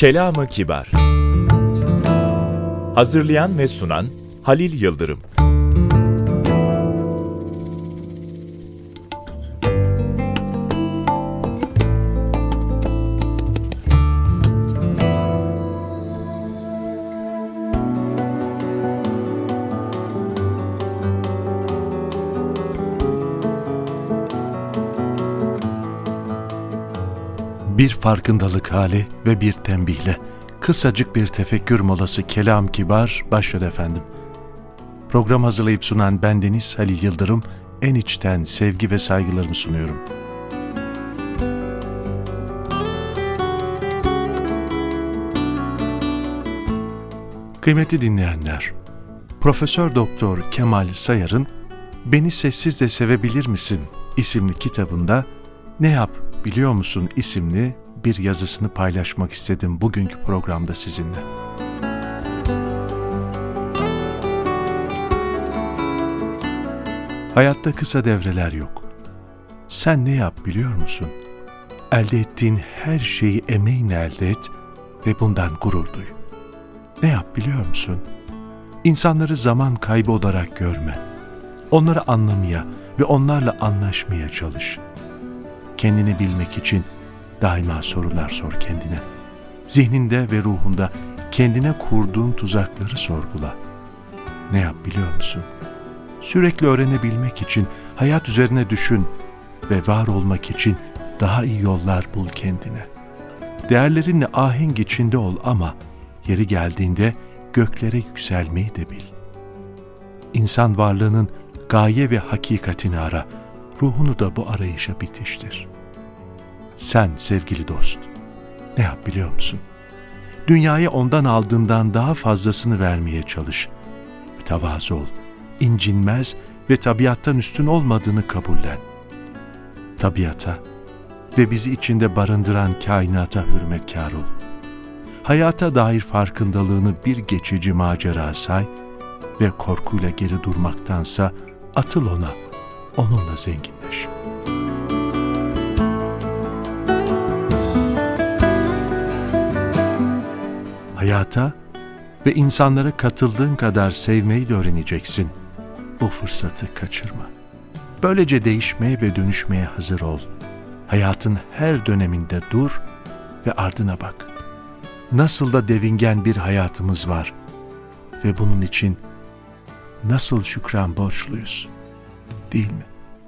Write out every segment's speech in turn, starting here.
Kelam-ı Kibar. Hazırlayan ve sunan Halil Yıldırım. Bir farkındalık hali ve bir tembihle kısacık bir tefekkür molası Kelam Kibar başladı efendim. Program hazırlayıp sunan bendeniz Halil Yıldırım, en içten sevgi ve saygılarımı sunuyorum. Kıymetli dinleyenler, Profesör Doktor Kemal Sayar'ın "Beni Sessiz de Sevebilir Misin?" isimli kitabında "Ne yap biliyor musun?" isimli bir yazısını paylaşmak istedim bugünkü programda sizinle. Hayatta kısa devreler yok. Sen ne yap biliyor musun? Elde ettiğin her şeyi emeğinle elde et ve bundan gurur duy. Ne yap biliyor musun? İnsanları zaman kaybı olarak görme. Onları anlamaya ve onlarla anlaşmaya çalış. Kendini bilmek için daima sorular sor kendine. Zihninde ve ruhunda kendine kurduğun tuzakları sorgula. Ne yap biliyor musun? Sürekli öğrenebilmek için hayat üzerine düşün ve var olmak için daha iyi yollar bul kendine. Değerlerinle ahenk içinde ol ama yeri geldiğinde göklere yükselmeyi de bil. İnsan varlığının gaye ve hakikatini ara, ruhunu da bu arayışa bitiştir. Sen sevgili dost, ne yap biliyor musun? Dünyaya ondan aldığından daha fazlasını vermeye çalış. Mütevazı ol, incinmez ve tabiattan üstün olmadığını kabullen. Tabiata ve bizi içinde barındıran kainata hürmetkar ol. Hayata dair farkındalığını bir geçici macera say ve korkuyla geri durmaktansa atıl ona, onunla zenginleş. Hayata ve insanlara katıldığın kadar sevmeyi de öğreneceksin. Bu fırsatı kaçırma. Böylece değişmeye ve dönüşmeye hazır ol. Hayatın her döneminde dur ve ardına bak. Nasıl da devingen bir hayatımız var ve bunun için nasıl şükran borçluyuz, değil mi?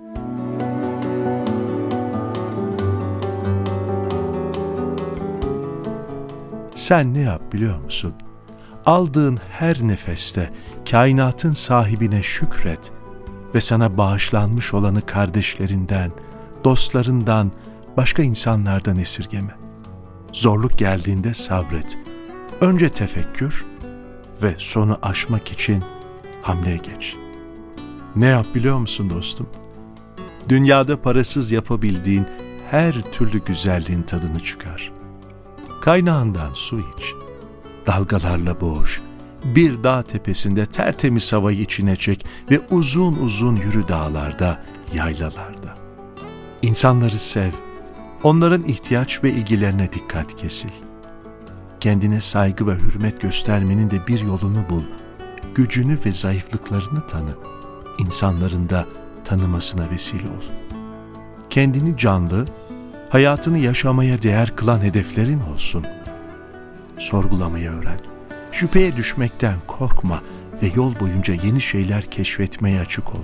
Sen ne yap biliyor musun? Aldığın her nefeste kainatın sahibine şükret ve sana bağışlanmış olanı kardeşlerinden, dostlarından, başka insanlardan esirgeme. Zorluk geldiğinde sabret. Önce tefekkür ve sonu aşmak için hamleye geç. Ne yap biliyor musun dostum? Dünyada parasız yapabildiğin her türlü güzelliğin tadını çıkar. Kaynağından su iç, dalgalarla boğuş, bir dağ tepesinde tertemiz havayı içine çek ve uzun uzun yürü dağlarda, yaylalarda. İnsanları sev, onların ihtiyaç ve ilgilerine dikkat kesil. Kendine saygı ve hürmet göstermenin de bir yolunu bul. Gücünü ve zayıflıklarını tanı, insanların da tanımasına vesile ol. Kendini canlı, hayatını yaşamaya değer kılan hedeflerin olsun. Sorgulamayı öğren. Şüpheye düşmekten korkma ve yol boyunca yeni şeyler keşfetmeye açık ol.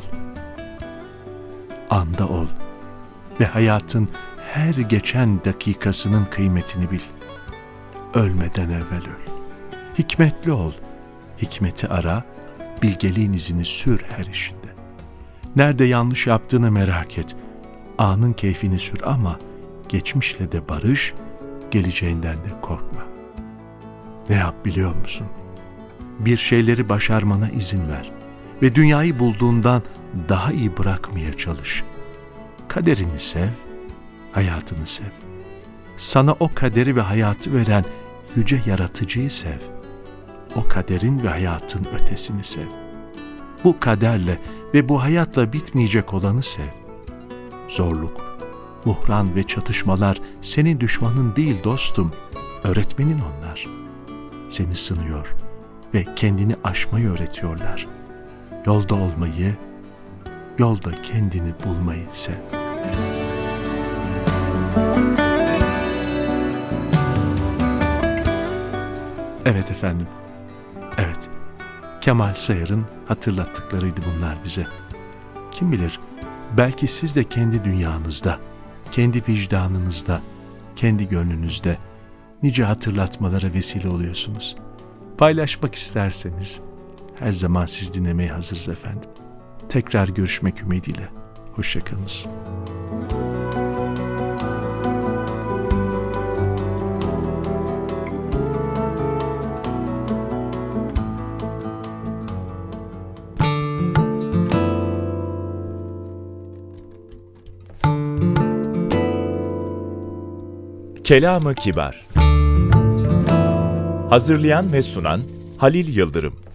Anda ol ve hayatın her geçen dakikasının kıymetini bil. Ölmeden evvel öl. Hikmetli ol. Hikmeti ara, bilgeliğin izini sür her işinde. Nerede yanlış yaptığını merak et. Anın keyfini sür ama geçmişle de barış, geleceğinden de korkma. Ne yap biliyor musun? Bir şeyleri başarmana izin ver ve dünyayı bulduğundan daha iyi bırakmaya çalış. Kaderini sev, hayatını sev. Sana o kaderi ve hayatı veren yüce yaratıcıyı sev. O kaderin ve hayatın ötesini sev. Bu kaderle ve bu hayatla bitmeyecek olanı sev. Zorluk, buhran ve çatışmalar senin düşmanın değil dostum. Öğretmenin onlar. Seni sınıyor ve kendini aşmayı öğretiyorlar. Yolda olmayı, yolda kendini bulmayı sev. Evet efendim, evet. Kemal Sayar'ın hatırlattıklarıydı bunlar bize. Kim bilir, belki siz de kendi dünyanızda, kendi vicdanınızda, kendi gönlünüzde nice hatırlatmalara vesile oluyorsunuz. Paylaşmak isterseniz her zaman siz dinlemeye hazırız efendim. Tekrar görüşmek ümidiyle. Hoşça kalınız. Kelamı Kibar. Hazırlayan ve sunan Halil Yıldırım.